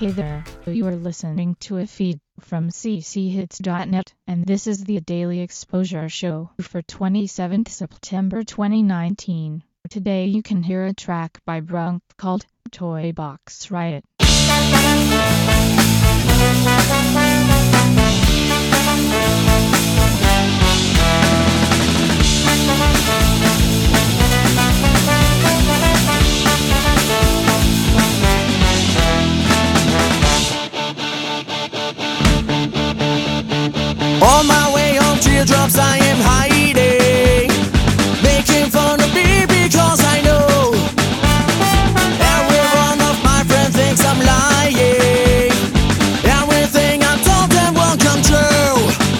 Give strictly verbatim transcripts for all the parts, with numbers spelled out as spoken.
Hey there, you are listening to a feed from c c hits dot net, and this is the Daily Exposure Show for twenty-seventh September twenty nineteen. Today you can hear a track by Brunk called Toy Box Riot. On my way home, teardrops I am hiding, making fun of me because I know every one of my friends thinks I'm lying. Everything I told them won't come true.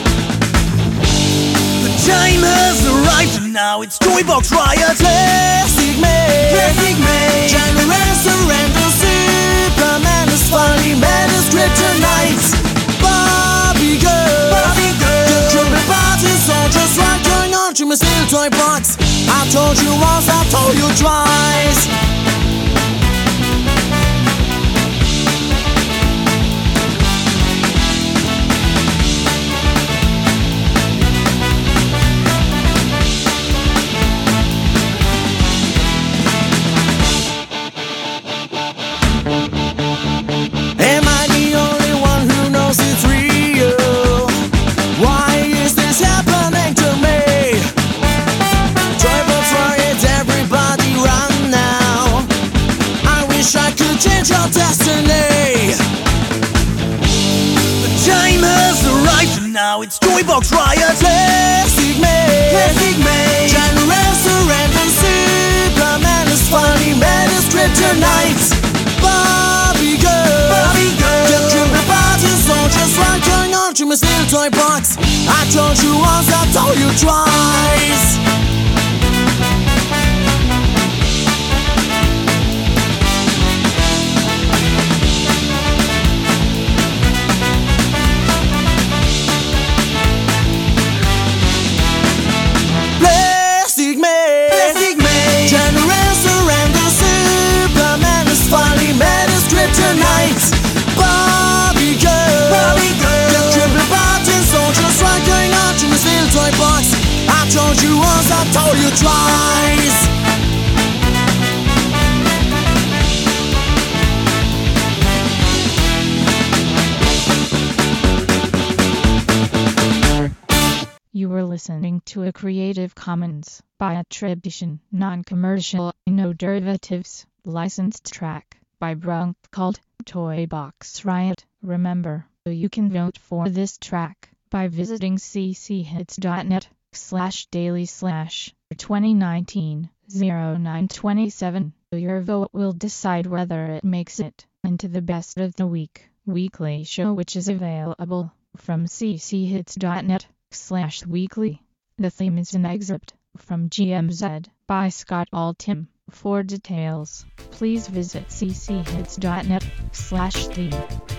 The time has arrived and now it's Toy Box Riot. Classic me, classic me. Generous surrender, Superman is funny, man is kryptonite. Barbie girl, Barbie girl. The trumpet party soldiers right going on to my steel toy box. I told you once, I told you twice. Am I the only one who knows it's real? Why is this happening to me? Toy Box Riot, everybody run now. I wish I could change your destiny. The time has arrived and now it's Toy Box Riot. Classic me, classic me. Generous surrender, Superman is funny, man is kryptonite. Barbie girl, Barbie girl. The trumpet party soldiers right going on to my steel toy box. I told you once, I told you twice. Plastic man, plastic man. Generous surrender, Superman is funny, man is kryptonite. Barbie girl, Barbie girl. The triple party soldiers right going on to my steel toy box. I told you once, I told you twice. You were listening to a Creative Commons by attribution, non-commercial, no derivatives, licensed track by Brunk called Toy Box Riot. Remember, you can vote for this track by visiting c c hits dot net slash daily slash twenty nineteen oh nine twenty-seven. Your vote will decide whether it makes it into the Best of the Week weekly show, which is available from c c hits dot net slash weekly. The theme is an excerpt from G M Z by Scott Altham. For details, please visit c c hits dot net slash theme.